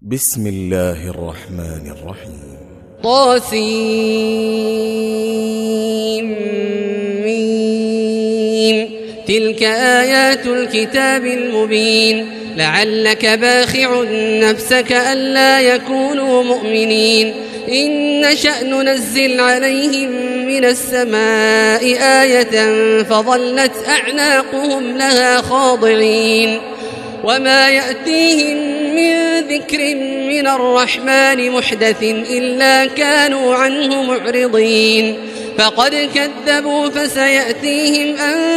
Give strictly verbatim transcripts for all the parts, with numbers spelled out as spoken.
بسم الله الرحمن الرحيم. طاسيم. تلك آيات الكتاب المبين. لعلك باخع نفسك ألا يكونوا مؤمنين. إن نشأ ننزل عليهم من السماء آية فظلت أعناقهم لها خاضعين وما يأتيهم من ذكر من الرحمن محدث إلا كانوا عنه معرضين. فقد كذبوا فسيأتيهم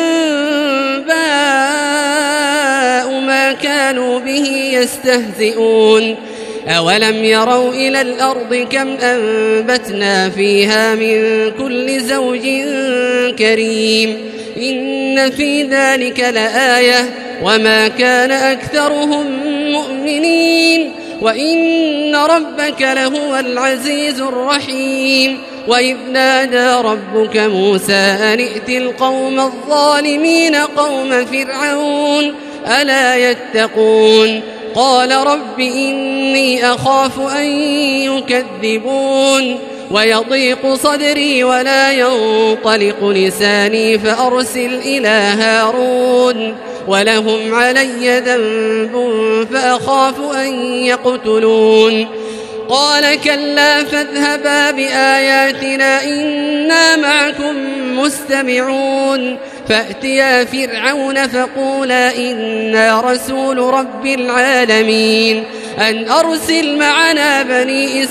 أنباء ما كانوا به يستهزئون. أولم يروا إلى الأرض كم أنبتنا فيها من كل زوج كريم إن في ذلك لآية وما كان أكثرهم مؤمنين وإن ربك لهو العزيز الرحيم. وإذ نادى ربك موسى أن ائت القوم الظالمين قوم فرعون ألا يتقون قال رب إني أخاف أن يكذبون ويضيق صدري ولا ينطلق لساني فأرسل إلى هارون ولهم علي ذنب فأخاف أن يقتلون. قال كلا فاذهبا بآياتنا إنا معكم مستمعون. فأتيا فرعون فقولا إنا رسول رب العالمين أن أرسل معنا بني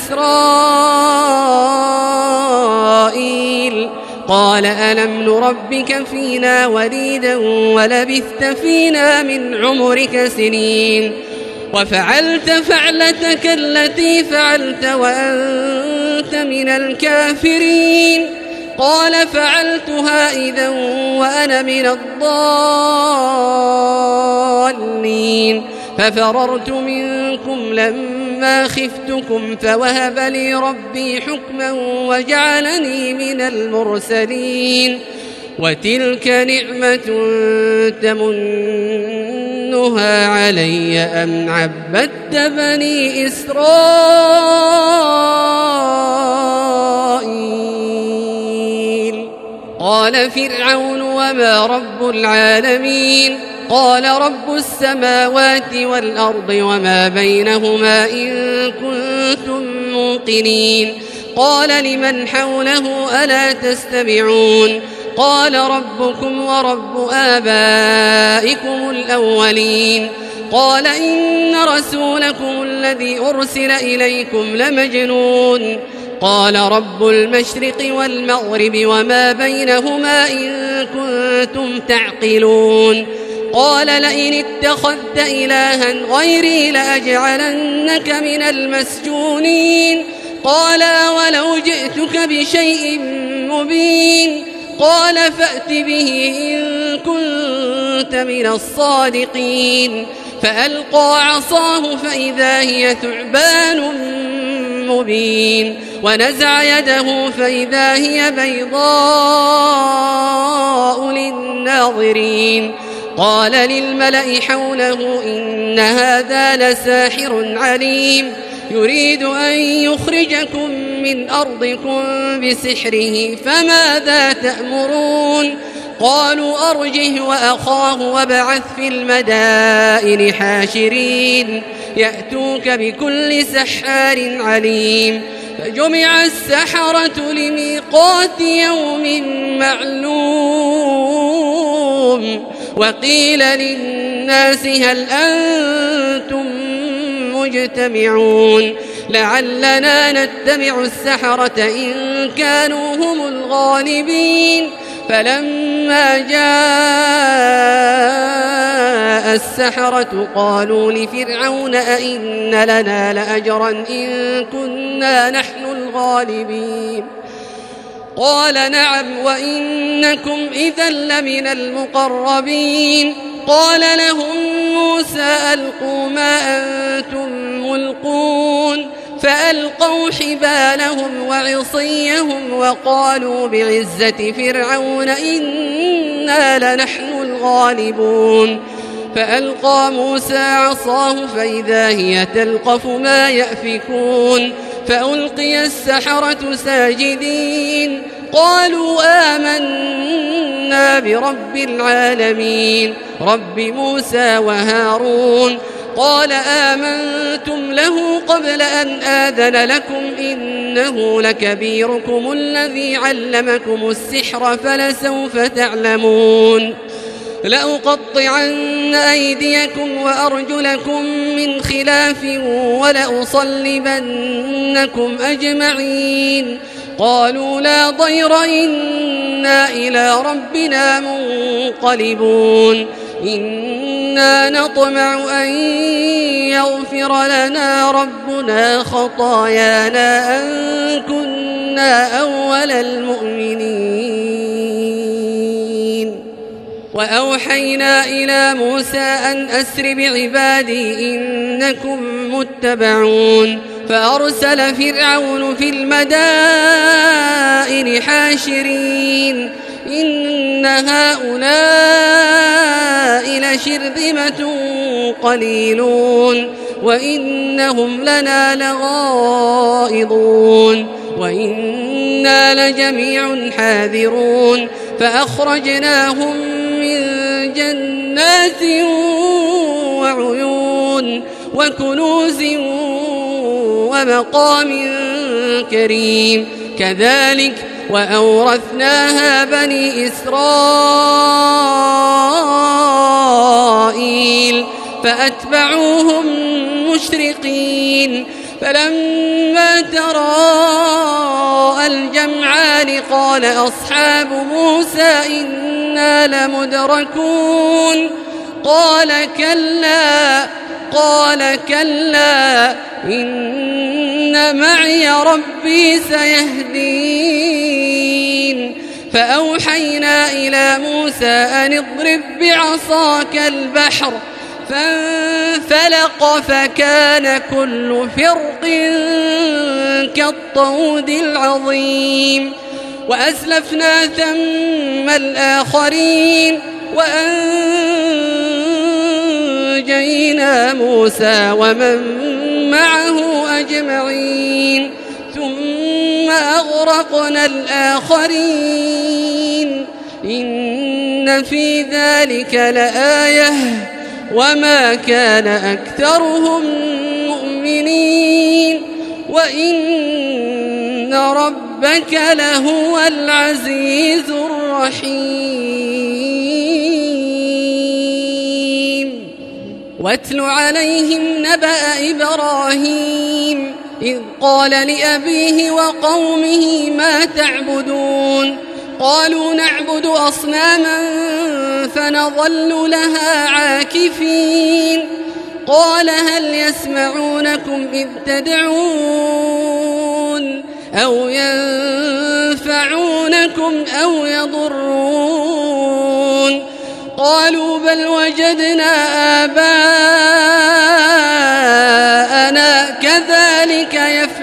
إسرائيل. قال ألم نربك فينا وليدا ولبثت فينا من عمرك سنين وفعلت فعلتك التي فعلت وأنت من الكافرين. قال فعلتها إذا وأنا من الضالين ففررت منكم لما خفتكم فوهب لي ربي حكما وجعلني من المرسلين. وتلك نعمة تمنها علي أن عبدت بني إسرائيل. قال فرعون وما رب العالمين قال رب السماوات والأرض وما بينهما إن كنتم موقنين. قال لمن حوله ألا تستمعون قال ربكم ورب آبائكم الأولين. قال إن رسولكم الذي أرسل إليكم لمجنون. قال رب المشرق والمغرب وما بينهما إن كنتم تعقلون. قال لئن اتخذت إلها غيري لأجعلنك من المسجونين. قال ولو جئتك بشيء مبين. قال فأت به إن كنت من الصادقين. فألقى عصاه فإذا هي ثعبان مبين ونزع يده فإذا هي بيضاء للناظرين. قال للملأ حوله إن هذا لساحر عليم يريد أن يخرجكم من أرضكم بسحره فماذا تأمرون. قالوا أرجه وأخاه وابعث في المدائن حاشرين يأتوك بكل سحار عليم. فجمع السحرة لميقات يوم معلوم. وقيل للناس هل أنتم مجتمعون لعلنا نتبع السحرة إن كانوا هم الغالبين. فلما جاء السحرة قالوا لفرعون أئن لنا لأجرا إن كنا نحن الغالبين. قال نعم وإنكم إذا لمن المقربين. قال لهم موسى ألقوا ما أنتم ملقون. فألقوا حبالهم وعصيهم وقالوا بعزة فرعون إنا لنحن الغالبون. فألقى موسى عصاه فإذا هي تلقف ما يأفكون فألقي السحرة ساجدين قالوا آمنا برب العالمين رب موسى وهارون قال آمنتم له قبل أن آذن لكم إنه لكبيركم الذي علمكم السحر فلسوف تعلمون لأقطعن أيديكم وأرجلكم من خلاف ولأصلبنكم أجمعين قالوا لا ضير إنا إلى ربنا منقلبون إنا نطمع أن يغفر لنا ربنا خطايانا أن كنا أول المؤمنين وأوحينا إلى موسى أن أسر بعبادي إنكم متبعون فأرسل فرعون في المدائن حاشرين إن هؤلاء لشرذمة قليلون وإنهم لنا لغائظون وإنا لجميع حاذرون فأخرجناهم من جنات وعيون وكنوز ومقام كريم كذلك وأورثناها بني إسرائيل فأتبعوهم مشرقين فلما تراءى الجمعان قال أصحاب موسى إنا لمدركون قال كلا قال كلا إن معي ربي سيهدين فأوحينا إلى موسى أن اضرب بعصاك البحر فانفلق فكان كل فرق كالطود العظيم وأزلفنا ثم الآخرين وأنجينا موسى ومن معه أجمعين ثم أغرقنا الآخرين إن في ذلك لآية وما كان أكثرهم مؤمنين وإن ربك لهو العزيز الرحيم واتل عليهم نبأ إبراهيم إذ قال لأبيه وقومه ما تعبدون قالوا نعبد أصناما فنظل لها عاكفين قال هل يسمعونكم إذ تدعون أو ينفعونكم أو يضرون قالوا بل وجدنا آباءنا كذلك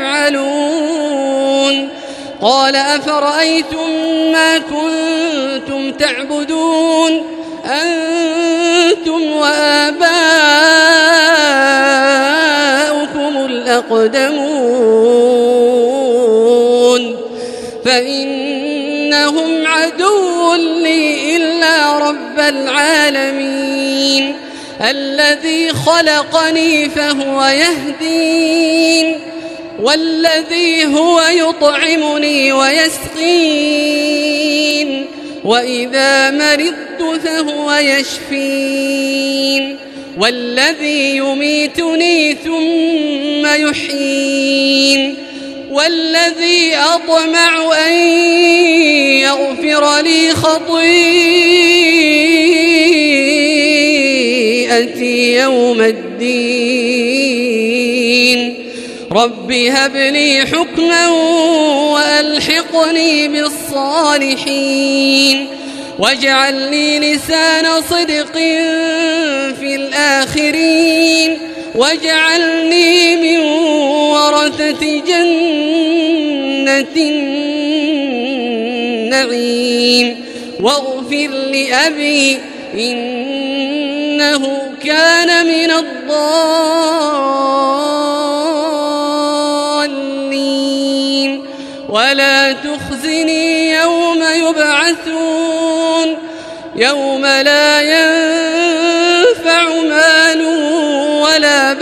يفعلون قال أفرأيتم ما كنتم تعبدون أنتم وآباؤكم الأقدمون فإنهم عدو لي إلا رب العالمين الذي خلقني فهو يهدين والذي هو يطعمني ويسقين وإذا مرضت فهو يشفين والذي يميتني ثم يحيين والذي أطمع أن يغفر لي خطيئتي يوم الدين رب هب لي حكما وألحقني بالصالحين واجعل لي لسان صدق في الآخرين واجعلني من ورثة جنة النعيم واغفر لأبي إنه كان من الضالين ولا تخزني يوم يبعثون يوم لا ينفع مال ولا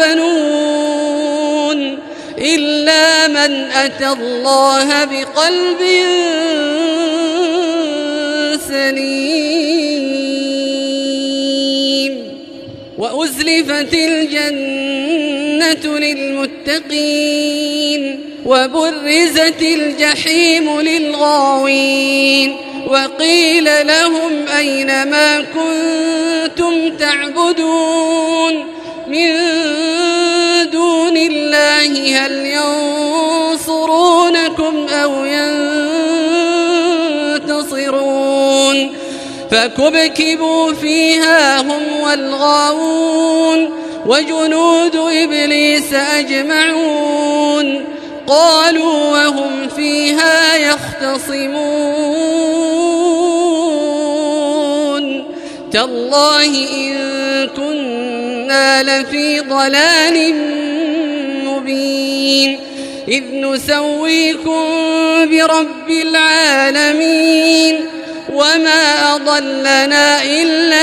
بنون إلا من أتى الله بقلب سليم وأزلفت الجنة للمتقين وبرزت الجحيم للغاوين وقيل لهم أين ما كنتم تعبدون من دون الله هل ينصرونكم أو ينتصرون فكبكبوا فيها هم والغاوون وجنود إبليس أجمعون قالوا وهم فيها يختصمون تالله إن كنا لفي ضلال مبين إذ نسويكم برب العالمين وما أضلنا إلا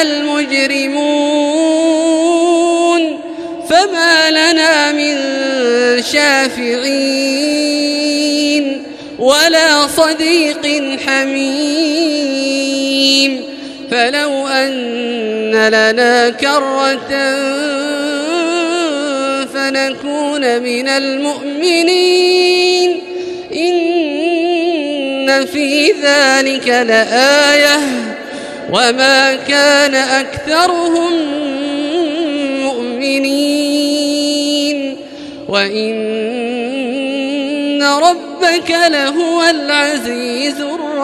المجرمون فما لنا من شافعين ولا صديق حميم فلو أن لنا كرة فنكون من المؤمنين إن في ذلك لآية وما كان أكثرهم مؤمنين وإن ربك لهو العزيز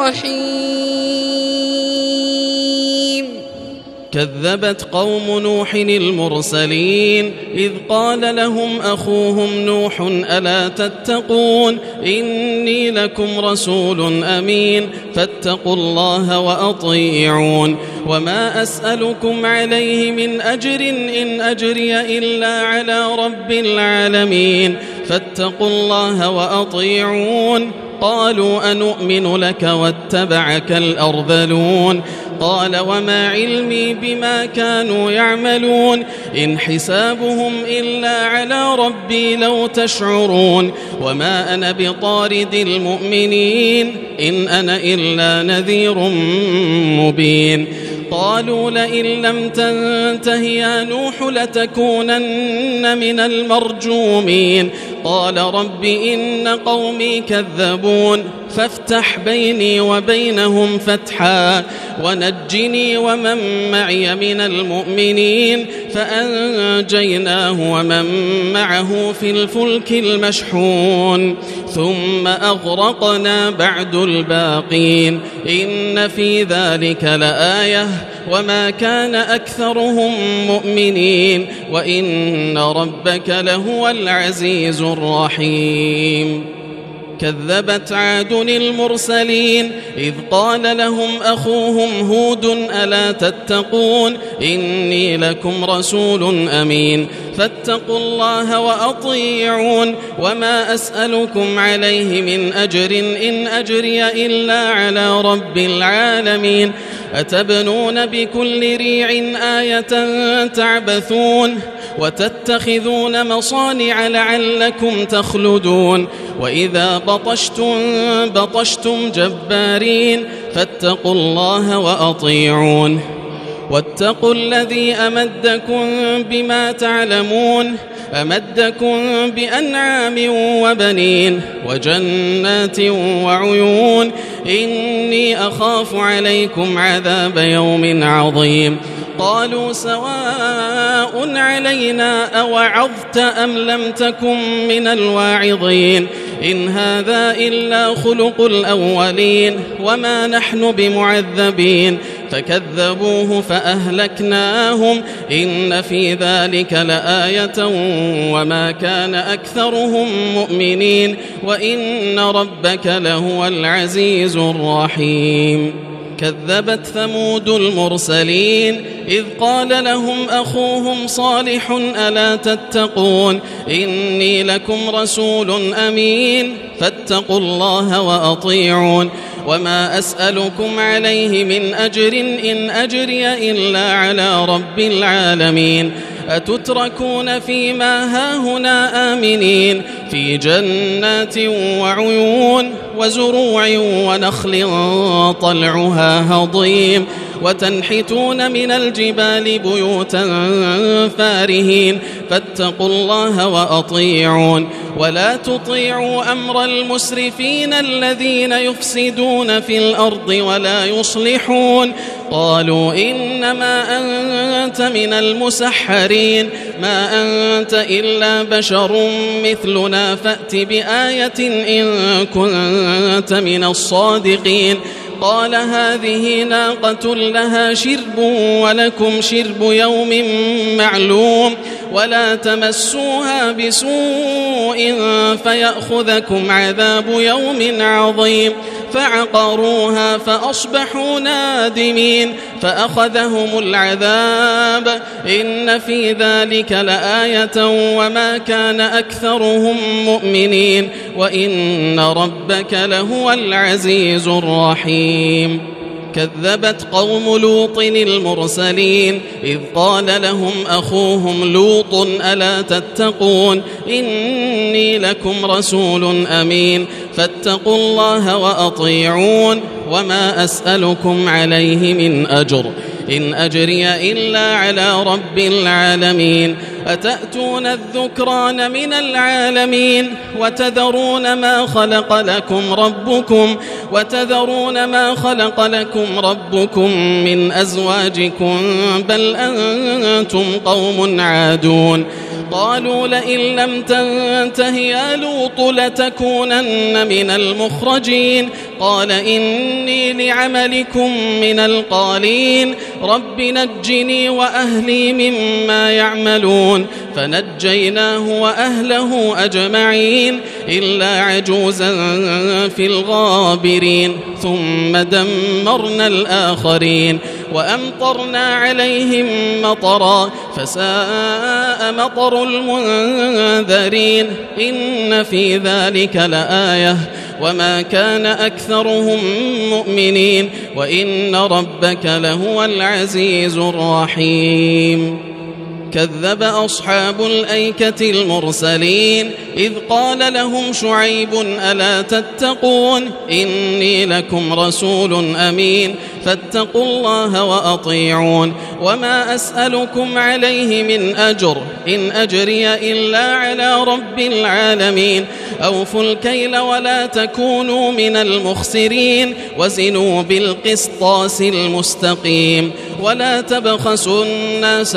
الرحيم كذبت قوم نوح المرسلين إذ قال لهم أخوهم نوح ألا تتقون إني لكم رسول أمين فاتقوا الله وأطيعون وما أسألكم عليه من أجر إن أجري إلا على رب العالمين فاتقوا الله وأطيعون قالوا أنؤمن لك واتبعك الأرذلون قال وما علمي بما كانوا يعملون إن حسابهم إلا على ربي لو تشعرون وما أنا بطارد المؤمنين إن أنا إلا نذير مبين قالوا لئن لم تنته يا نوح لتكونن من المرجومين قال رب إن قومي كذبون فافتح بيني وبينهم فتحا ونجني ومن معي من المؤمنين فأنجيناه ومن معه في الفلك المشحون ثم أغرقنا بعد الباقين إن في ذلك لآية وما كان أكثرهم مؤمنين وإن ربك لهو العزيز الرحيم كذبت عاد المرسلين إذ قال لهم أخوهم هود ألا تتقون إني لكم رسول أمين فاتقوا الله وأطيعون وما أسألكم عليه من أجر إن أجري إلا على رب العالمين أتبنون بكل ريع آية تعبثون وتتخذون مصانع لعلكم تخلدون وإذا بطشتم بطشتم جبارين فاتقوا الله وأطيعون واتقوا الذي أمدكم بما تعلمون أمدكم بأنعام وبنين وجنات وعيون إني أخاف عليكم عذاب يوم عظيم قالوا سواء علينا أوعظت أم لم تكن من الواعظين إن هذا إلا خلق الأولين وما نحن بمعذبين فكذبوه فأهلكناهم إن في ذلك لآية وما كان أكثرهم مؤمنين وإن ربك لهو العزيز الرحيم كذبت ثمود المرسلين إذ قال لهم أخوهم صالح ألا تتقون إني لكم رسول أمين فاتقوا الله وأطيعون وما أسألكم عليه من أجر إن أجري إلا على رب العالمين أتتركون فيما هاهنا آمنين في جنات وعيون وزروع ونخل طلعها هضيم وتنحتون من الجبال بيوتا فارهين فاتقوا الله وأطيعون ولا تطيعوا أمر المسرفين الذين يفسدون في الأرض ولا يصلحون قالوا إنما أنت من المسحرين ما أنت إلا بشر مثلنا فأت بآية إن كنت من الصادقين قال هذه ناقة لها شرب ولكم شرب يوم معلوم ولا تمسوها بسوء فيأخذكم عذاب يوم عظيم فعقروها فأصبحوا نادمين فأخذهم العذاب إن في ذلك لآية وما كان أكثرهم مؤمنين وإن ربك لهو العزيز الرحيم كذبت قوم لوط المرسلين إذ قال لهم أخوهم لوط ألا تتقون إني لكم رسول أمين فاتقوا الله وأطيعون وما أسألكم عليه من أجر إن أجري إلا على رب العالمين أتأتون الذكران من العالمين وتذرون ما خلق لكم ربكم وتذرون ما خلق لكم ربكم من أزواجكم بل أنتم قوم عادون قالوا لئن لم تنته يا لوط لتكونن من المخرجين قال إني لعملكم من القالين رب نجني وأهلي مما يعملون فنجيناه وأهله أجمعين إلا عجوزا في الغابرين ثم دمرنا الآخرين وأمطرنا عليهم مطرا فساء مطر المنذرين إن في ذلك لآية وما كان أكثرهم مؤمنين وإن ربك لهو العزيز الرحيم كذب أصحاب الأيكة المرسلين إذ قال لهم شعيب ألا تتقون إني لكم رسول أمين فاتقوا الله وأطيعون وما أسألكم عليه من أجر إن أجري إلا على رب العالمين أوفوا الكيل ولا تكونوا من المخسرين وزنوا بالقسطاس المستقيم ولا تبخسوا الناس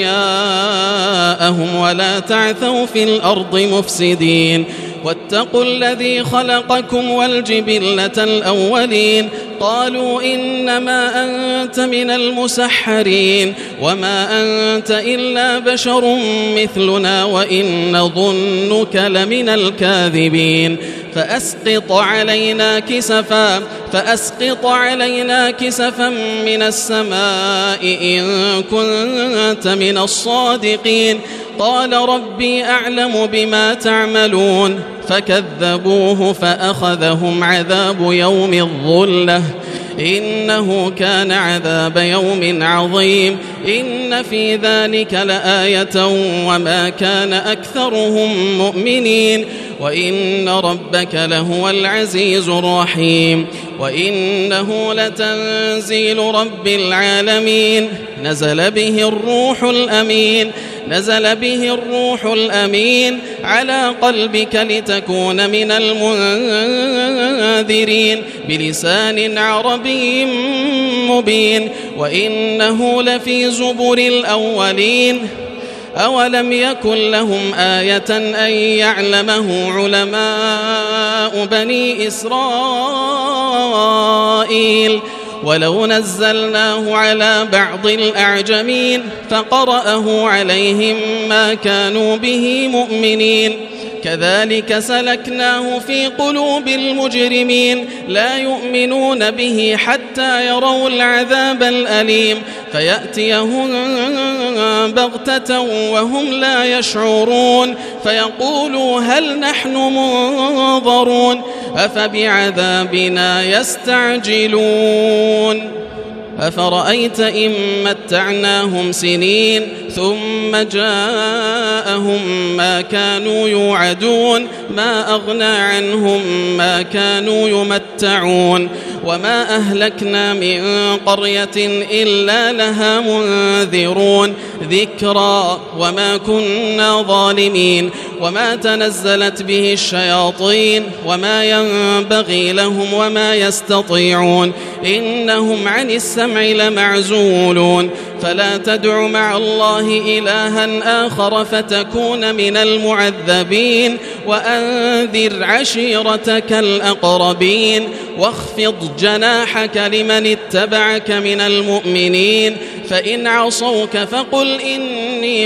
أشياءهم ولا تعثوا في الأرض مفسدين واتقوا الذي خلقكم والجبلة الأولين قالوا إنما أنت من المسحرين وما أنت إلا بشر مثلنا وإن نظنك لمن الكاذبين فأسقط علينا كسفا فأسقط علينا كسفا من السماء إن كنت من الصادقين قال ربي أعلم بما تعملون فكذبوه فأخذهم عذاب يوم الظلة إنه كان عذاب يوم عظيم إن في ذلك لآية وما كان أكثرهم مؤمنين وإن ربك لهو العزيز الرحيم وإنه لتنزيل رب العالمين نزل به الروح الأمين نزل به الروح الأمين على قلبك لتكون من المنذرين بلسان عربي مبين وإنه لفي زبر الأولين أولم يكن لهم آية أن يعلمه علماء بني إسرائيل ولو نزلناه على بعض الأعجمين فقرأه عليهم ما كانوا به مؤمنين كذلك سلكناه في قلوب المجرمين لا يؤمنون به حتى يروا العذاب الأليم فيأتيهم بغتة وهم لا يشعرون فيقولوا هل نحن منظرون أفبعذابنا يستعجلون أفرأيت إن متعناهم سنين ثم جاءهم ما كانوا يوعدون ما أغنى عنهم ما كانوا يمتعون وما أهلكنا من قرية إلا لها منذرون ذكرى وما كنا ظالمين وما تنزلت به الشياطين وما ينبغي لهم وما يستطيعون إنهم عن السمع لمعزولون فلا تدع مع الله إلها آخر فتكون من المعذبين وأنذر عشيرتك الأقربين واخفض جناحك لمن اتبعك من المؤمنين فإن عصوك فقل إني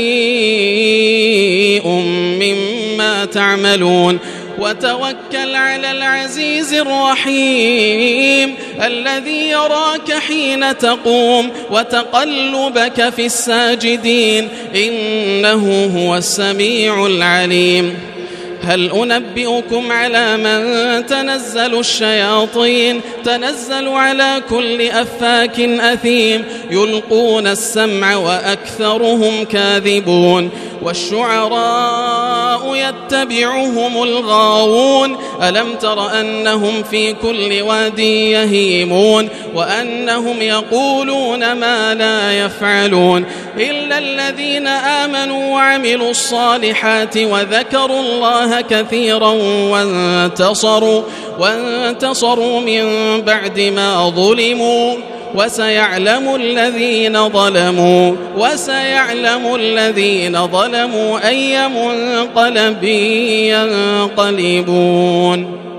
بريء مما تعملون وتوكل على العزيز الرحيم الذي يراك حين تقوم وتقلبك في الساجدين إنه هو السميع العليم هل أنبئكم على من تنزل الشياطين تنزل على كل أفاك أثيم يلقون السمع وأكثرهم كاذبون والشعراء يتبعهم الغاوون ألم تر أنهم في كل واد يهيمون وأنهم يقولون ما لا يفعلون إلا الذين آمنوا وعملوا الصالحات وذكروا الله كثيرا وانتصروا, وانتصروا من بعد ما ظلموا وسيعلم الذين ظلموا وسيعلم الذين ظلموا أي منقلب ينقلبون.